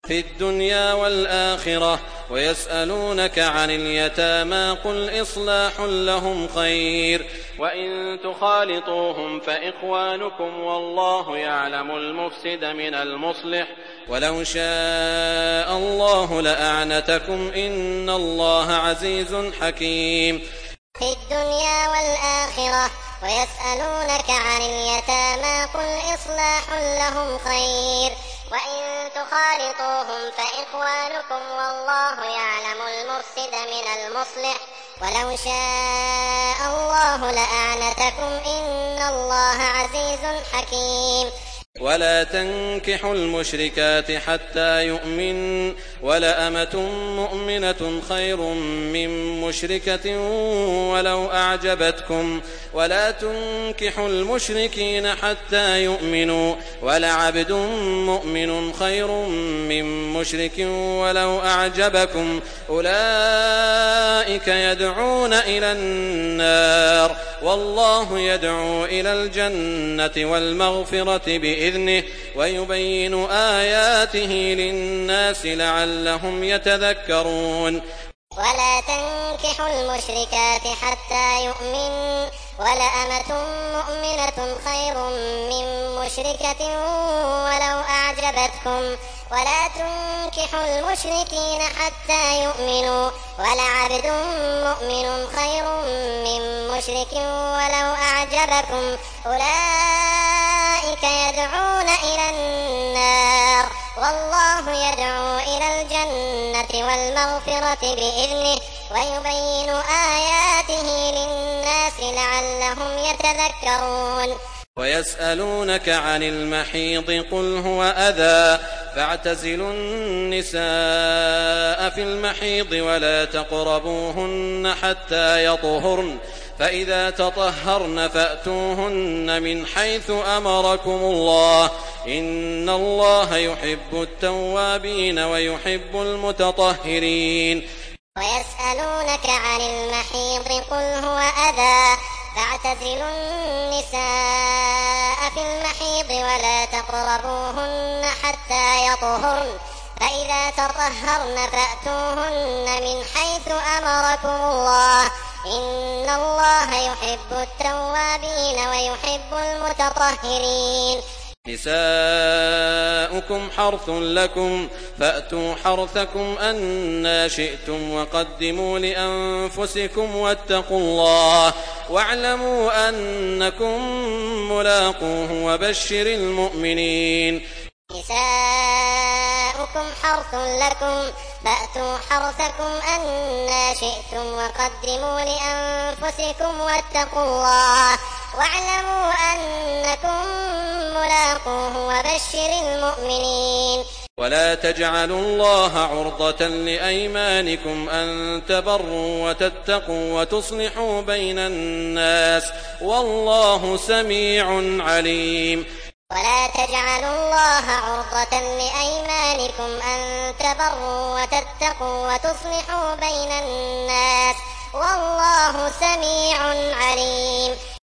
في الدنيا والآخرة ويسألونك عن اليتامى قل إصلاح لهم خير وإن تخالطوهم فإخوانكم والله يعلم المفسد من المصلح ولو شاء الله لأعنتكم إن الله عزيز حكيم. في الدنيا والآخرة ويسألونك عن اليتامى قل إصلاح لهم خير وإن تخالطوهم فإخوانكم والله يعلم المفسد من المصلح ولو شاء الله لأعنتكم إن الله عزيز حكيم. ولا تنكحوا المشركات حتى يؤمن ولأمة مؤمنة خير من مشركة ولو أعجبتكم ولا تنكحوا المشركين حتى يؤمنوا ولعبد مؤمن خير من مشرك ولو أعجبكم أولئك يدعون إلى النار والله يدعو إلى الجنة والمغفرة بإذنه ويبين آياته للناس لعلهم يتذكرون. ولا تنكحوا المشركات حتى يؤمنوا ولأمة مؤمنة خير من مشركة ولو أعجبتكم ولا تنكحوا المشركين حتى يؤمنوا ولعبد مؤمن خير من مشرك ولو أعجبكم أولئك يدعون إلى النار والله يدعو إلى الجنة والمغفرة بإذنه ويبين آياته للناس لعلهم يتذكرون. ويسألونك عن المحيض قل هو أذى فاعتزلوا النساء في المحيض ولا تقربوهن حتى يطهرن فإذا تطهرن فأتوهن من حيث أمركم الله إن الله يحب التوابين ويحب المتطهرين. ويسألونك عن المحيض قل هو أذى فاعتزلوا النساء في المحيض ولا تقربوهن حتى يطهرن فإذا تطهرن فأتوهن من حيث أمركم الله إن الله يحب التوابين ويحب المتطهرين. نساؤكم حرث لكم فأتوا حرثكم أنا شئتم وقدموا لأنفسكم واتقوا الله واعلموا أنكم ملاقوه وبشر المؤمنين. نساؤكم حرث لكم فأتوا حرثكم أنا شئتم وقدموا لأنفسكم واتقوا الله واعلموا أنكم ملاقوه وبشر المؤمنين. ولا تجعلوا الله عرضة لأيمانكم أن تبروا وتتقوا وتصلحوا بين الناس والله سميع عليم. ولا تجعلوا الله عرضة لأيمانكم أن تبروا وتتقوا وتصلحوا بين الناس والله سميع عليم.